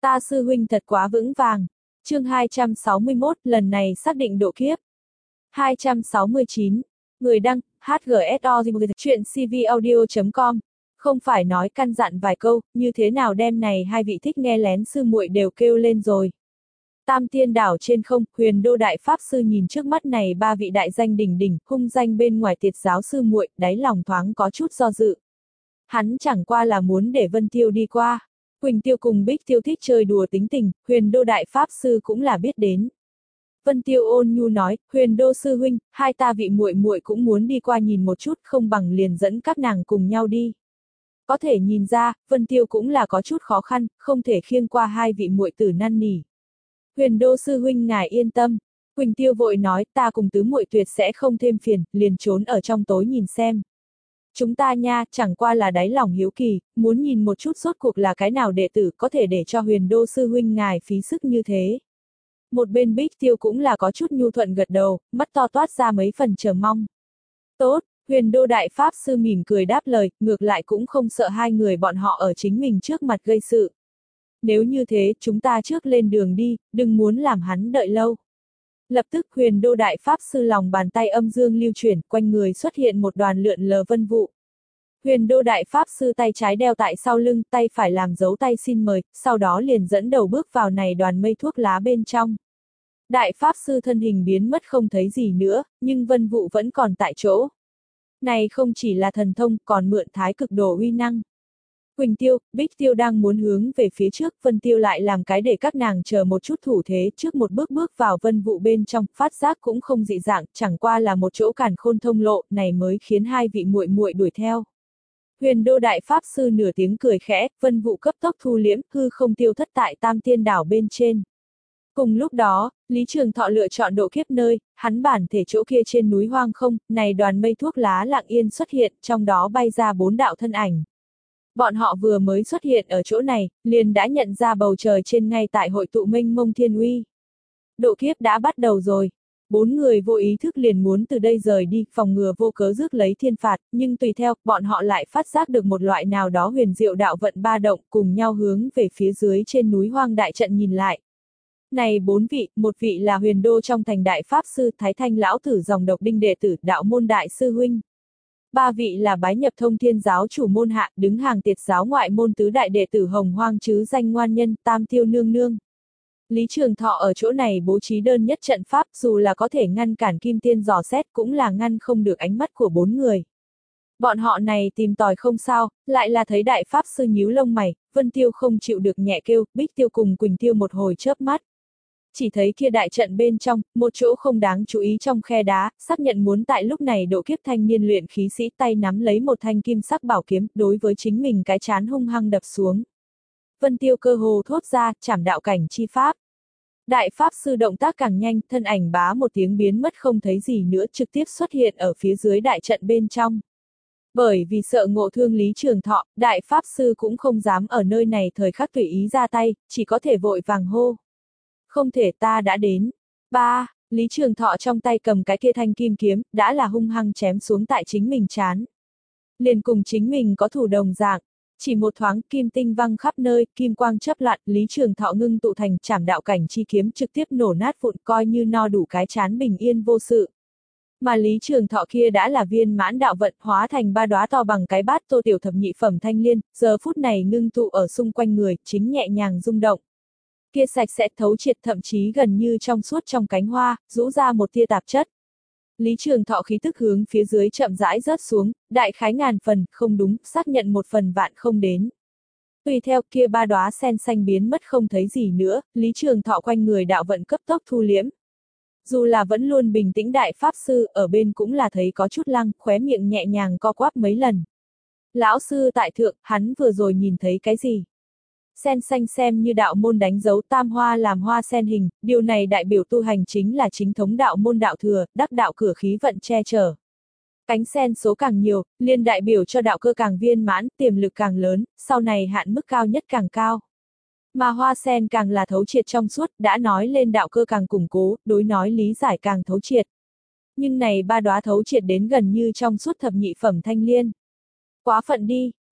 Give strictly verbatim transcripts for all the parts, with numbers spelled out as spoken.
Ta sư huynh thật quá vững vàng. Chương hai trăm sáu mươi mốt, lần này xác định độ kiếp. hai trăm sáu mươi chín. Người đăng, hát giê ét o chuyện c v audio chấm com. Không phải nói căn dặn vài câu, như thế nào đêm này hai vị thích nghe lén sư muội đều kêu lên rồi. Tam Tiên đảo trên không, Huyền Đô đại pháp sư nhìn trước mắt này ba vị đại danh đỉnh đỉnh, hung danh bên ngoài tiệt giáo sư muội, đáy lòng thoáng có chút do dự. Hắn chẳng qua là muốn để Vân Tiêu đi qua. Quỳnh Tiêu cùng Bích Tiêu thích chơi đùa tính tình, Huyền Đô đại pháp sư cũng là biết đến. Vân Tiêu ôn nhu nói, Huyền Đô sư huynh, hai ta vị muội muội cũng muốn đi qua nhìn một chút, không bằng liền dẫn các nàng cùng nhau đi. Có thể nhìn ra, Vân Tiêu cũng là có chút khó khăn, không thể khiêng qua hai vị muội tử năn nỉ. Huyền Đô sư huynh ngài yên tâm. Quỳnh Tiêu vội nói, ta cùng tứ muội tuyệt sẽ không thêm phiền, liền trốn ở trong tối nhìn xem. Chúng ta nha, chẳng qua là đáy lòng hiếu kỳ, muốn nhìn một chút rốt cuộc là cái nào đệ tử có thể để cho Huyền Đô sư huynh ngài phí sức như thế. Một bên Bích Tiêu cũng là có chút nhu thuận gật đầu, mắt to toát ra mấy phần chờ mong. Tốt, Huyền Đô đại pháp sư mỉm cười đáp lời, ngược lại cũng không sợ hai người bọn họ ở chính mình trước mặt gây sự. Nếu như thế, chúng ta trước lên đường đi, đừng muốn làm hắn đợi lâu. Lập tức Huyền Đô đại pháp sư lòng bàn tay âm dương lưu chuyển, quanh người xuất hiện một đoàn lượn lờ vân vụ. Huyền Đô đại pháp sư tay trái đeo tại sau lưng, tay phải làm dấu tay xin mời, sau đó liền dẫn đầu bước vào này đoàn mây thuốc lá bên trong. Đại pháp sư thân hình biến mất không thấy gì nữa, nhưng vân vụ vẫn còn tại chỗ. Này không chỉ là thần thông, còn mượn thái cực đồ uy năng. Quỳnh Tiêu, Bích Tiêu đang muốn hướng về phía trước, Vân Tiêu lại làm cái để các nàng chờ một chút thủ thế, trước một bước bước vào vân vụ bên trong, phát giác cũng không dị dạng, chẳng qua là một chỗ cản khôn thông lộ, này mới khiến hai vị muội muội đuổi theo. Huyền Đô đại pháp sư nửa tiếng cười khẽ, vân vụ cấp tốc thu liễm, hư không tiêu thất tại Tam Tiên đảo bên trên. Cùng lúc đó, Lý Trường Thọ lựa chọn độ kiếp nơi, hắn bản thể chỗ kia trên núi hoang không, này đoàn mây thuốc lá lặng yên xuất hiện, trong đó bay ra bốn đạo thân ảnh. Bọn họ vừa mới xuất hiện ở chỗ này, liền đã nhận ra bầu trời trên ngay tại hội tụ mênh mông thiên uy. Độ kiếp đã bắt đầu rồi. Bốn người vô ý thức liền muốn từ đây rời đi, phòng ngừa vô cớ rước lấy thiên phạt, nhưng tùy theo, bọn họ lại phát giác được một loại nào đó huyền diệu đạo vận ba động, cùng nhau hướng về phía dưới trên núi hoang đại trận nhìn lại. Này bốn vị, một vị là Huyền Đô trong thành đại pháp sư Thái Thanh lão tử dòng độc đinh đệ tử đạo môn đại sư huynh. Ba vị là bái nhập thông thiên giáo chủ môn hạ, đứng hàng tiệt giáo ngoại môn tứ đại đệ tử hồng hoang chứ danh ngoan nhân, Tam Tiêu nương nương. Lý Trường Thọ ở chỗ này bố trí đơn nhất trận pháp, dù là có thể ngăn cản kim tiên dò xét cũng là ngăn không được ánh mắt của bốn người. Bọn họ này tìm tòi không sao, lại là thấy đại pháp sư nhíu lông mày, Vân Tiêu không chịu được nhẹ kêu, Bích Tiêu cùng Quỳnh Tiêu một hồi chớp mắt. Chỉ thấy kia đại trận bên trong, một chỗ không đáng chú ý trong khe đá, xác nhận muốn tại lúc này độ kiếp thanh niên luyện khí sĩ tay nắm lấy một thanh kim sắc bảo kiếm, đối với chính mình cái chán hung hăng đập xuống. Vân Tiêu cơ hồ thốt ra, chảm đạo cảnh chi pháp. Đại pháp sư động tác càng nhanh, thân ảnh bá một tiếng biến mất không thấy gì nữa, trực tiếp xuất hiện ở phía dưới đại trận bên trong. Bởi vì sợ ngộ thương Lý Trường Thọ, đại pháp sư cũng không dám ở nơi này thời khắc tùy ý ra tay, chỉ có thể vội vàng hô. Không thể, ta đã đến. Ba, Lý Trường Thọ trong tay cầm cái kia thanh kim kiếm, đã là hung hăng chém xuống tại chính mình trán. Liền cùng chính mình có thủ đồng dạng, chỉ một thoáng kim tinh văng khắp nơi, kim quang chớp lặn, Lý Trường Thọ ngưng tụ thành chảm đạo cảnh chi kiếm trực tiếp nổ nát vụn, coi như no đủ cái chán bình yên vô sự. Mà Lý Trường Thọ kia đã là viên mãn đạo vận, hóa thành ba đóa to bằng cái bát tô tiểu thập nhị phẩm thanh liên, giờ phút này ngưng tụ ở xung quanh người, chính nhẹ nhàng rung động. Kia sạch sẽ thấu triệt, thậm chí gần như trong suốt trong cánh hoa, rũ ra một tia tạp chất. Lý Trường Thọ khí tức hướng phía dưới chậm rãi rớt xuống, đại khái ngàn phần, không đúng, xác nhận một phần vạn không đến. Tùy theo kia ba đóa sen xanh biến mất không thấy gì nữa, Lý Trường Thọ quanh người đạo vận cấp tốc thu liễm. Dù là vẫn luôn bình tĩnh đại pháp sư, ở bên cũng là thấy có chút lăng, khóe miệng nhẹ nhàng co quắp mấy lần. Lão sư tại thượng, hắn vừa rồi nhìn thấy cái gì? Sen xanh xem như đạo môn đánh dấu tam hoa làm hoa sen hình, điều này đại biểu tu hành chính là chính thống đạo môn đạo thừa, đắc đạo cửa khí vận che chở. Cánh sen số càng nhiều, liên đại biểu cho đạo cơ càng viên mãn, tiềm lực càng lớn, sau này hạn mức cao nhất càng cao. Mà hoa sen càng là thấu triệt trong suốt, đã nói lên đạo cơ càng củng cố, đối nói lý giải càng thấu triệt. Nhưng này ba đóa thấu triệt đến gần như trong suốt thập nhị phẩm thanh liên. Quá phận đi.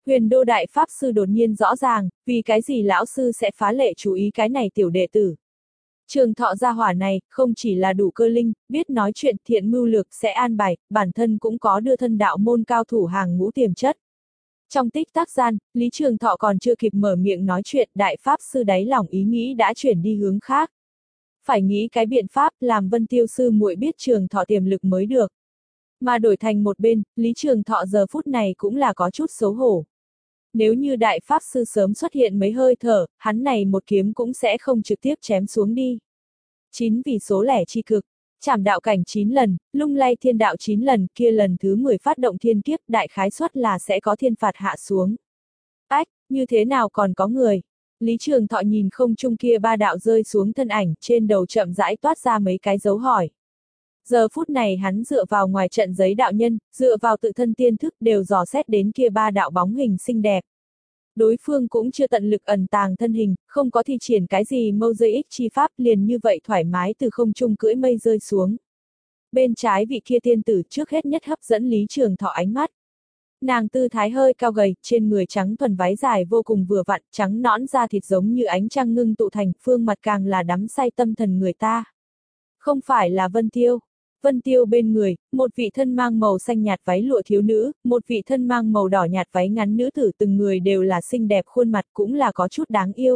Huyền Đô Đại Pháp Sư đột nhiên rõ ràng, vì cái gì lão sư sẽ phá lệ chú ý cái này tiểu đệ tử. Trường Thọ gia hỏa này, không chỉ là đủ cơ linh, biết nói chuyện thiện mưu lược sẽ an bài, bản thân cũng có đưa thân đạo môn cao thủ hàng ngũ tiềm chất. Trong tích tắc gian, Lý Trường Thọ còn chưa kịp mở miệng nói chuyện, Đại Pháp Sư đáy lòng ý nghĩ đã chuyển đi hướng khác. Phải nghĩ cái biện pháp làm Vân Tiêu sư muội biết Trường Thọ tiềm lực mới được. Mà đổi thành một bên, Lý Trường Thọ giờ phút này cũng là có chút xấu hổ. Nếu như Đại Pháp Sư sớm xuất hiện mấy hơi thở, hắn này một kiếm cũng sẽ không trực tiếp chém xuống đi. Chín vì số lẻ chi cực, chảm đạo cảnh chín lần, lung lay thiên đạo chín lần, kia lần thứ mười phát động thiên kiếp, đại khái suất là sẽ có thiên phạt hạ xuống. Ách, như thế nào còn có người? Lý Trường Thọ nhìn không trung kia ba đạo rơi xuống thân ảnh, trên đầu chậm rãi toát ra mấy cái dấu hỏi. Giờ phút này hắn dựa vào ngoài trận giấy đạo nhân, dựa vào tự thân tiên thức đều dò xét đến kia ba đạo bóng hình xinh đẹp. Đối phương cũng chưa tận lực ẩn tàng thân hình, không có thi triển cái gì mâu dây ích chi pháp, liền như vậy thoải mái từ không trung cưỡi mây rơi xuống. Bên trái vị kia tiên tử trước hết nhất hấp dẫn Lý Trường Thọ ánh mắt. Nàng tư thái hơi cao gầy, trên người trắng thuần váy dài vô cùng vừa vặn, trắng nõn da thịt giống như ánh trăng ngưng tụ thành, phương mặt càng là đắm say tâm thần người ta. Không phải là Vân Tiêu. Vân Tiêu bên người, một vị thân mang màu xanh nhạt váy lụa thiếu nữ, một vị thân mang màu đỏ nhạt váy ngắn nữ tử, từng người đều là xinh đẹp, khuôn mặt cũng là có chút đáng yêu.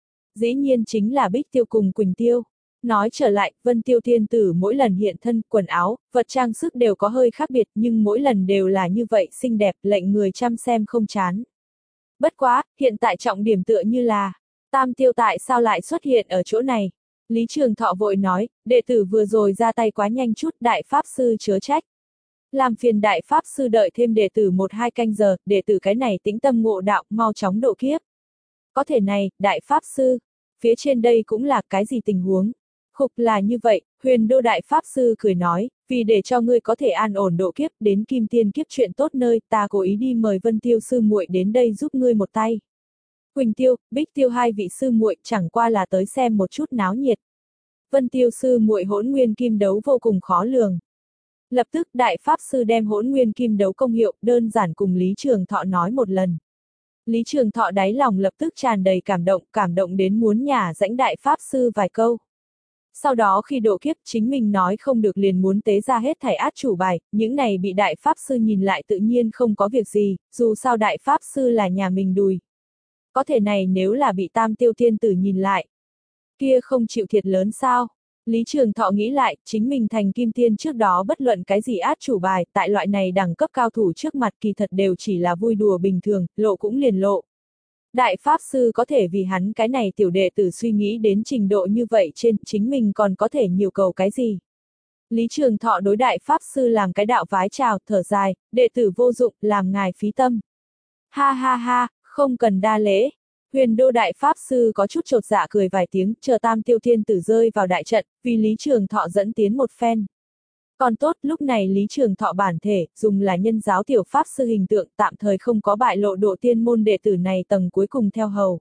Dĩ nhiên chính là Bích Tiêu cùng Quỳnh Tiêu. Nói trở lại, Vân Tiêu tiên tử mỗi lần hiện thân, quần áo, vật trang sức đều có hơi khác biệt, nhưng mỗi lần đều là như vậy xinh đẹp, lệnh người chăm xem không chán. Bất quá, hiện tại trọng điểm tựa như là, Tam Tiêu tại sao lại xuất hiện ở chỗ này? Lý Trường Thọ vội nói, đệ tử vừa rồi ra tay quá nhanh chút, Đại Pháp Sư chớ trách. Làm phiền Đại Pháp Sư đợi thêm đệ tử một hai canh giờ, đệ tử cái này tĩnh tâm ngộ đạo, mau chóng độ kiếp. Có thể này, Đại Pháp Sư, phía trên đây cũng là cái gì tình huống? Khục là như vậy, Huyền Đô Đại Pháp Sư cười nói, vì để cho ngươi có thể an ổn độ kiếp đến Kim Tiên kiếp chuyện tốt nơi, ta cố ý đi mời Vân Tiêu sư muội đến đây giúp ngươi một tay. Quỳnh Tiêu, Bích Tiêu hai vị sư muội chẳng qua là tới xem một chút náo nhiệt. Vân Tiêu sư muội hỗn nguyên kim đấu vô cùng khó lường. Lập tức Đại Pháp Sư đem hỗn nguyên kim đấu công hiệu đơn giản cùng Lý Trường Thọ nói một lần. Lý Trường Thọ đáy lòng lập tức tràn đầy cảm động, cảm động đến muốn nhả rãnh Đại Pháp Sư vài câu. Sau đó khi độ kiếp chính mình nói không được liền muốn tế ra hết thảy át chủ bài, những này bị Đại Pháp Sư nhìn lại tự nhiên không có việc gì, dù sao Đại Pháp Sư là nhà mình đùi. Có thể này nếu là bị Tam Tiêu Tiên Tử nhìn lại, kia không chịu thiệt lớn sao? Lý Trường Thọ nghĩ lại, chính mình thành Kim Tiên trước đó bất luận cái gì át chủ bài, tại loại này đẳng cấp cao thủ trước mặt kỳ thật đều chỉ là vui đùa bình thường, lộ cũng liền lộ. Đại Pháp Sư có thể vì hắn cái này tiểu đệ tử suy nghĩ đến trình độ như vậy trên, chính mình còn có thể nhiều cầu cái gì? Lý Trường Thọ đối Đại Pháp Sư làm cái đạo vái chào, thở dài, đệ tử vô dụng, làm ngài phí tâm. Ha ha ha, không cần đa lễ. Huyền Đô Đại Pháp Sư có chút chột dạ cười vài tiếng, chờ Tam Tiêu Thiên Tử rơi vào đại trận, vì Lý Trường Thọ dẫn tiến một phen. Còn tốt, lúc này Lý Trường Thọ bản thể, dùng là nhân giáo tiểu Pháp Sư hình tượng, tạm thời không có bại lộ độ tiên môn đệ tử này tầng cuối cùng theo hầu.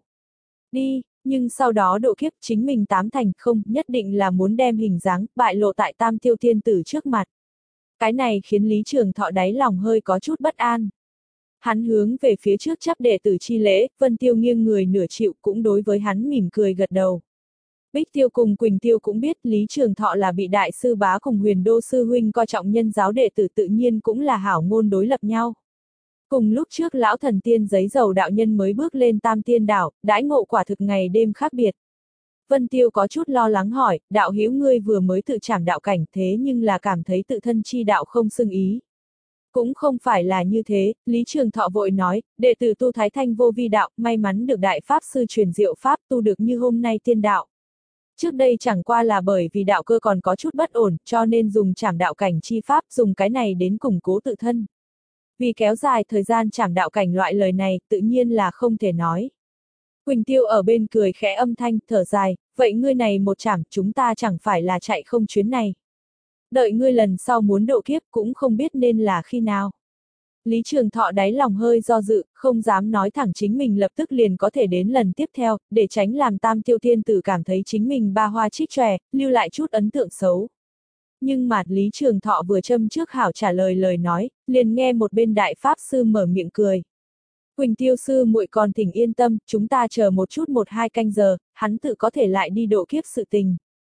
Đi, nhưng sau đó độ kiếp chính mình tám thành không, nhất định là muốn đem hình dáng, bại lộ tại Tam Tiêu Thiên Tử trước mặt. Cái này khiến Lý Trường Thọ đáy lòng hơi có chút bất an. Hắn hướng về phía trước chắp đệ tử chi lễ, Vân Tiêu nghiêng người nửa chịu cũng đối với hắn mỉm cười gật đầu. Bích Tiêu cùng Quỳnh Tiêu cũng biết Lý Trường Thọ là bị Đại Sư Bá cùng Huyền Đô Sư Huynh coi trọng nhân giáo đệ tử tự nhiên cũng là hảo ngôn đối lập nhau. Cùng lúc trước lão thần tiên giấy dầu đạo nhân mới bước lên Tam Tiên Đảo, đãi ngộ quả thực ngày đêm khác biệt. Vân Tiêu có chút lo lắng hỏi, đạo hữu ngươi vừa mới tự trảm đạo cảnh thế nhưng là cảm thấy tự thân chi đạo không xưng ý. Cũng không phải là như thế, Lý Trường Thọ vội nói, đệ tử tu Thái Thanh vô vi đạo, may mắn được Đại Pháp Sư truyền diệu Pháp tu được như hôm nay tiên đạo. Trước đây chẳng qua là bởi vì đạo cơ còn có chút bất ổn, cho nên dùng trảm đạo cảnh chi Pháp, dùng cái này đến củng cố tự thân. Vì kéo dài thời gian trảm đạo cảnh loại lời này, tự nhiên là không thể nói. Quỳnh Tiêu ở bên cười khẽ âm thanh, thở dài, vậy ngươi này một trảm, chúng ta chẳng phải là chạy không chuyến này. Đợi ngươi lần sau muốn độ kiếp cũng không biết nên là khi nào. Lý Trường Thọ đáy lòng hơi do dự, không dám nói thẳng chính mình lập tức liền có thể đến lần tiếp theo, để tránh làm Tam Tiêu Thiên Tử cảm thấy chính mình ba hoa trích tròe, lưu lại chút ấn tượng xấu. Nhưng mà Lý Trường Thọ vừa châm trước hảo trả lời lời nói, liền nghe một bên Đại Pháp Sư mở miệng cười. Quỳnh Tiêu sư muội còn thỉnh yên tâm, chúng ta chờ một chút một hai canh giờ, hắn tự có thể lại đi độ kiếp sự tình.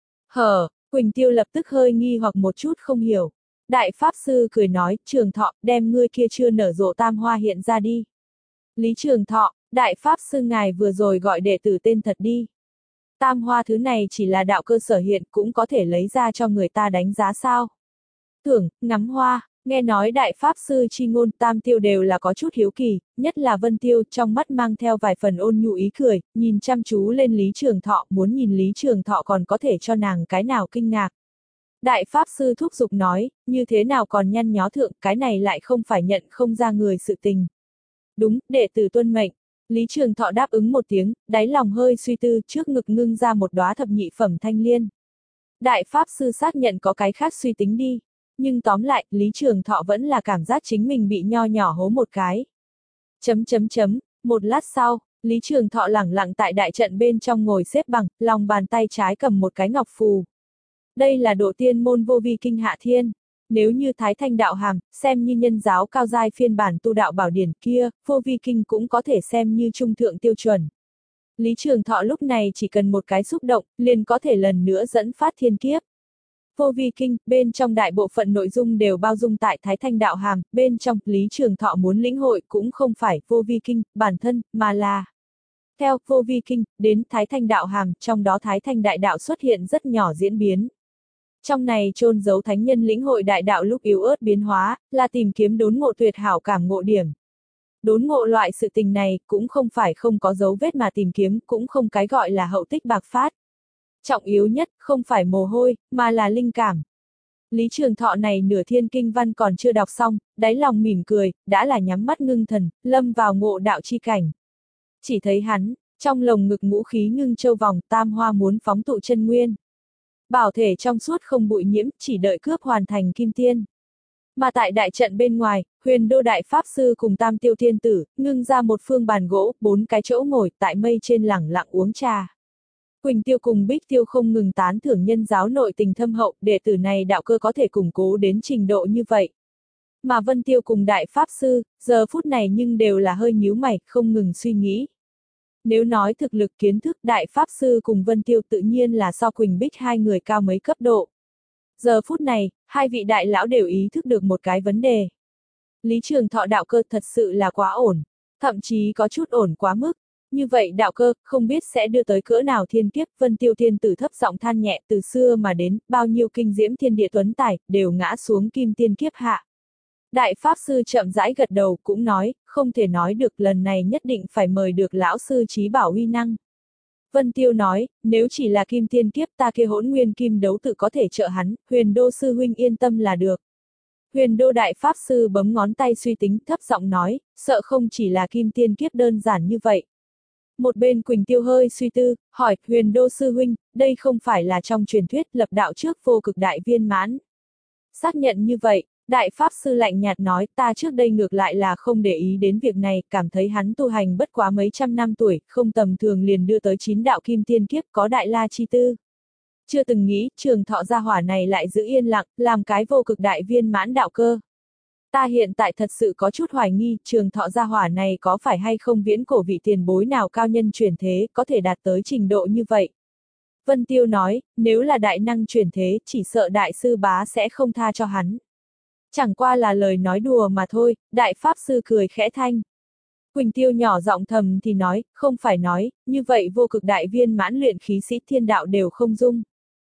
Hờ, Quỳnh Tiêu lập tức hơi nghi hoặc một chút không hiểu. Đại Pháp Sư cười nói, Trường Thọ, đem ngươi kia chưa nở rộ tam hoa hiện ra đi. Lý Trường Thọ, Đại Pháp Sư ngài vừa rồi gọi đệ tử tên thật đi. Tam hoa thứ này chỉ là đạo cơ sở hiện cũng có thể lấy ra cho người ta đánh giá sao. Tưởng, ngắm hoa, nghe nói Đại Pháp Sư chi ngôn Tam Tiêu đều là có chút hiếu kỳ, nhất là Vân Tiêu trong mắt mang theo vài phần ôn nhu ý cười, nhìn chăm chú lên Lý Trường Thọ, muốn nhìn Lý Trường Thọ còn có thể cho nàng cái nào kinh ngạc. Đại Pháp Sư thúc giục nói, như thế nào còn nhăn nhó thượng, cái này lại không phải nhận không ra người sự tình. Đúng, đệ tử tuân mệnh. Lý Trường Thọ đáp ứng một tiếng, đáy lòng hơi suy tư, trước ngực ngưng ra một đóa thập nhị phẩm thanh liên. Đại Pháp Sư xác nhận có cái khác suy tính đi. Nhưng tóm lại, Lý Trường Thọ vẫn là cảm giác chính mình bị nho nhỏ hố một cái. Chấm chấm chấm, một lát sau, Lý Trường Thọ lẳng lặng tại đại trận bên trong ngồi xếp bằng, lòng bàn tay trái cầm một cái ngọc phù. Đây là độ tiên môn vô vi kinh hạ thiên. Nếu như Thái Thanh đạo hàm, xem như nhân giáo cao giai phiên bản tu đạo bảo điển kia, vô vi kinh cũng có thể xem như trung thượng tiêu chuẩn. Lý Trường Thọ lúc này chỉ cần một cái xúc động, liền có thể lần nữa dẫn phát thiên kiếp. Vô vi kinh, bên trong đại bộ phận nội dung đều bao dung tại Thái Thanh đạo hàm, bên trong, Lý Trường Thọ muốn lĩnh hội cũng không phải vô vi kinh, bản thân, mà là theo vô vi kinh, đến Thái Thanh đạo hàm, trong đó Thái Thanh đại đạo xuất hiện rất nhỏ diễn biến. Trong này chôn giấu thánh nhân lĩnh hội đại đạo lúc yếu ớt biến hóa, là tìm kiếm đốn ngộ tuyệt hảo cảm ngộ điểm. Đốn ngộ loại sự tình này, cũng không phải không có dấu vết mà tìm kiếm, cũng không cái gọi là hậu tích bạc phát. Trọng yếu nhất, không phải mồ hôi, mà là linh cảm. Lý Trường Thọ này nửa thiên kinh văn còn chưa đọc xong, đáy lòng mỉm cười, đã là nhắm mắt ngưng thần, lâm vào ngộ đạo chi cảnh. Chỉ thấy hắn, trong lồng ngực ngũ khí ngưng châu vòng, tam hoa muốn phóng tụ chân nguyên. Bảo thể trong suốt không bụi nhiễm, chỉ đợi cướp hoàn thành kim tiên. Mà tại đại trận bên ngoài, Huyền Đô Đại Pháp Sư cùng Tam Tiêu Thiên Tử, ngưng ra một phương bàn gỗ, bốn cái chỗ ngồi, tại mây trên lẳng lặng uống trà. Quỳnh Tiêu cùng Bích Tiêu không ngừng tán thưởng nhân giáo nội tình thâm hậu, đệ tử này đạo cơ có thể củng cố đến trình độ như vậy. Mà Vân Tiêu cùng Đại Pháp Sư, giờ phút này nhưng đều là hơi nhíu mày, không ngừng suy nghĩ. Nếu nói thực lực kiến thức, Đại Pháp Sư cùng Vân Tiêu tự nhiên là so Quỳnh Bích hai người cao mấy cấp độ. Giờ phút này, hai vị đại lão đều ý thức được một cái vấn đề. Lý Trường Thọ đạo cơ thật sự là quá ổn, thậm chí có chút ổn quá mức. Như vậy đạo cơ, không biết sẽ đưa tới cỡ nào thiên kiếp. Vân Tiêu Thiên Tử thấp giọng than nhẹ, từ xưa mà đến, bao nhiêu kinh diễm thiên địa tuấn tài, đều ngã xuống kim tiên kiếp hạ. Đại Pháp Sư chậm rãi gật đầu, cũng nói, không thể nói được, lần này nhất định phải mời được lão sư trí bảo uy năng. Vân Tiêu nói, nếu chỉ là kim tiên kiếp ta kia hỗn nguyên kim đấu tự có thể trợ hắn, Huyền Đô sư huynh yên tâm là được. Huyền Đô Đại Pháp Sư bấm ngón tay suy tính, thấp giọng nói, sợ không chỉ là kim tiên kiếp đơn giản như vậy. Một bên Quỳnh Tiêu hơi suy tư, hỏi, Huyền Đô sư huynh, đây không phải là trong truyền thuyết lập đạo trước vô cực đại viên mãn. Xác nhận như vậy, Đại Pháp Sư lạnh nhạt nói, ta trước đây ngược lại là không để ý đến việc này, cảm thấy hắn tu hành bất quá mấy trăm năm tuổi, không tầm thường liền đưa tới chín đạo kim tiên kiếp có đại la chi tư. Chưa từng nghĩ, Trường Thọ gia hỏa này lại giữ yên lặng, làm cái vô cực đại viên mãn đạo cơ. Ta hiện tại thật sự có chút hoài nghi, Trường Thọ gia hỏa này có phải hay không viễn cổ vị tiền bối nào cao nhân chuyển thế, có thể đạt tới trình độ như vậy. Vân Tiêu nói, nếu là đại năng chuyển thế, chỉ sợ đại sư bá sẽ không tha cho hắn. Chẳng qua là lời nói đùa mà thôi, Đại Pháp Sư cười khẽ thanh. Quỳnh Tiêu nhỏ giọng thầm thì nói, không phải nói, như vậy vô cực đại viên mãn luyện khí sĩ thiên đạo đều không dung.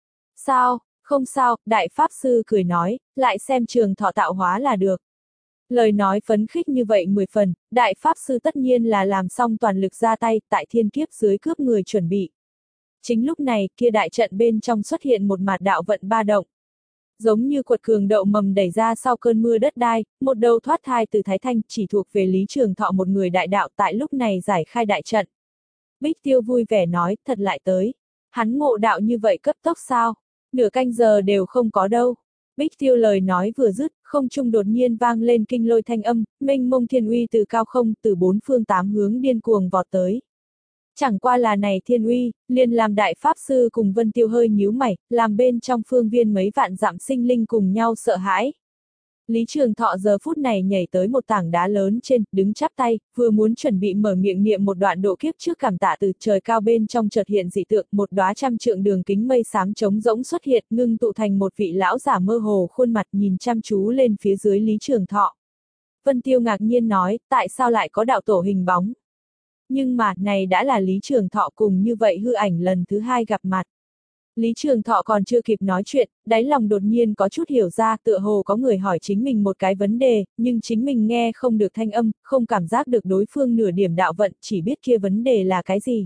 Sao, không sao, Đại Pháp Sư cười nói, lại xem Trường Thọ tạo hóa là được. Lời nói phấn khích như vậy mười phần, Đại Pháp Sư tất nhiên là làm xong toàn lực ra tay, tại thiên kiếp dưới cướp người chuẩn bị. Chính lúc này, kia đại trận bên trong xuất hiện một mạt đạo vận ba động. Giống như quật cường đậu mầm đẩy ra sau cơn mưa đất đai, một đầu thoát thai từ Thái Thanh chỉ thuộc về Lý Trường Thọ một người đại đạo tại lúc này giải khai đại trận. Bích Tiêu vui vẻ nói, thật lại tới. Hắn ngộ đạo như vậy cấp tốc sao? Nửa canh giờ đều không có đâu. Bích Tiêu lời nói vừa dứt, không trung đột nhiên vang lên kinh lôi thanh âm, mênh mông thiên uy từ cao không, từ bốn phương tám hướng điên cuồng vọt tới. Chẳng qua là này thiên uy, liền làm Đại Pháp Sư cùng Vân Tiêu hơi nhíu mày, làm bên trong phương viên mấy vạn dặm sinh linh cùng nhau sợ hãi. Lý Trường Thọ giờ phút này nhảy tới một tảng đá lớn trên, đứng chắp tay, vừa muốn chuẩn bị mở miệng niệm một đoạn độ kiếp trước cảm tạ từ trời cao bên trong chợt hiện dị tượng, một đóa trăm trượng đường kính mây xám trống rỗng xuất hiện, ngưng tụ thành một vị lão giả mơ hồ khuôn mặt nhìn chăm chú lên phía dưới Lý Trường Thọ. Vân Tiêu ngạc nhiên nói, tại sao lại có đạo tổ hình bóng? Nhưng mà, này đã là Lý Trường Thọ cùng như vậy hư ảnh lần thứ hai gặp mặt. Lý Trường Thọ còn chưa kịp nói chuyện, đáy lòng đột nhiên có chút hiểu ra, tựa hồ có người hỏi chính mình một cái vấn đề, nhưng chính mình nghe không được thanh âm, không cảm giác được đối phương nửa điểm đạo vận, chỉ biết kia vấn đề là cái gì.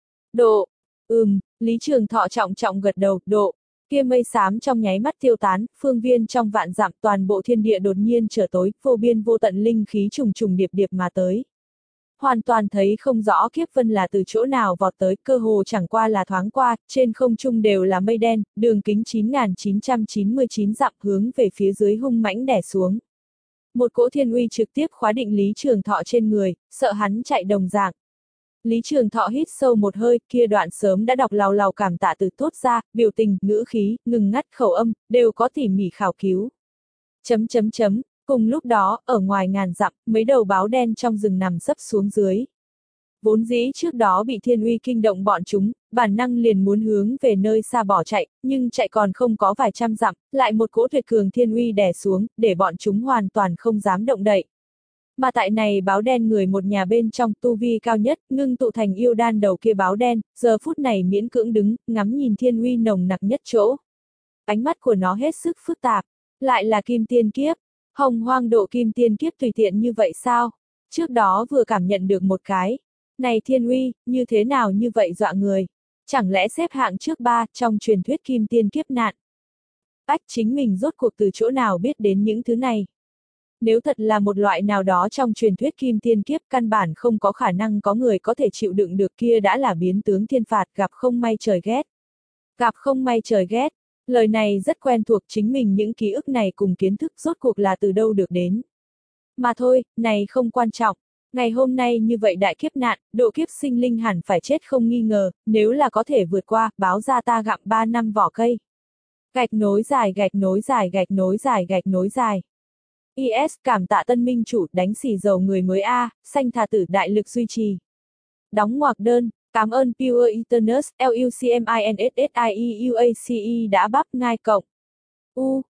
Độ. Ừm, Lý Trường Thọ trọng trọng gật đầu, độ. Kia mây xám trong nháy mắt tiêu tán, phương viên trong vạn dặm toàn bộ thiên địa đột nhiên trở tối, vô biên vô tận linh khí trùng trùng điệp điệp mà tới. Hoàn toàn thấy không rõ kiếp vân là từ chỗ nào vọt tới, cơ hồ chẳng qua là thoáng qua, trên không trung đều là mây đen, đường kính chín nghìn chín trăm chín mươi chín dặm hướng về phía dưới hung mãnh đè xuống. Một cỗ thiên uy trực tiếp khóa định Lý Trường Thọ trên người, sợ hắn chạy đồng dạng. Lý Trường Thọ hít sâu một hơi, kia đoạn sớm đã đọc lào lào cảm tạ từ tốt ra, biểu tình, ngữ khí, ngừng ngắt khẩu âm, đều có tỉ mỉ khảo cứu. Chấm chấm chấm. Cùng lúc đó, ở ngoài ngàn dặm, mấy đầu báo đen trong rừng nằm sấp xuống dưới. Vốn dĩ trước đó bị thiên uy kinh động bọn chúng, bản năng liền muốn hướng về nơi xa bỏ chạy, nhưng chạy còn không có vài trăm dặm, lại một cỗ tuyệt cường thiên uy đè xuống, để bọn chúng hoàn toàn không dám động đậy. Mà tại này báo đen người một nhà bên trong tu vi cao nhất, ngưng tụ thành yêu đan đầu kia báo đen, giờ phút này miễn cưỡng đứng, ngắm nhìn thiên uy nồng nặc nhất chỗ. Ánh mắt của nó hết sức phức tạp, lại là kim tiên kiếp. Hồng hoang độ kim tiên kiếp tùy tiện như vậy sao? Trước đó vừa cảm nhận được một cái. Này thiên uy, như thế nào như vậy dọa người? Chẳng lẽ xếp hạng trước ba trong truyền thuyết kim tiên kiếp nạn? Ách chính mình rốt cuộc từ chỗ nào biết đến những thứ này? Nếu thật là một loại nào đó trong truyền thuyết kim tiên kiếp căn bản không có khả năng có người có thể chịu đựng được kia đã là biến tướng thiên phạt gặp không may trời ghét. Gặp không may trời ghét. Lời này rất quen thuộc chính mình những ký ức này cùng kiến thức rốt cuộc là từ đâu được đến. Mà thôi, này không quan trọng. Ngày hôm nay như vậy đại kiếp nạn, độ kiếp sinh linh hẳn phải chết không nghi ngờ, nếu là có thể vượt qua, báo ra ta gặm ba năm vỏ cây. Gạch nối dài gạch nối dài gạch nối dài gạch nối dài. i ét cảm tạ tân minh chủ đánh xì dầu người mới A, xanh thà tử đại lực duy trì. Đóng ngoặc đơn. Cảm ơn Pure Eternus, Lucminssisieue đã bắp ngai cộng. U.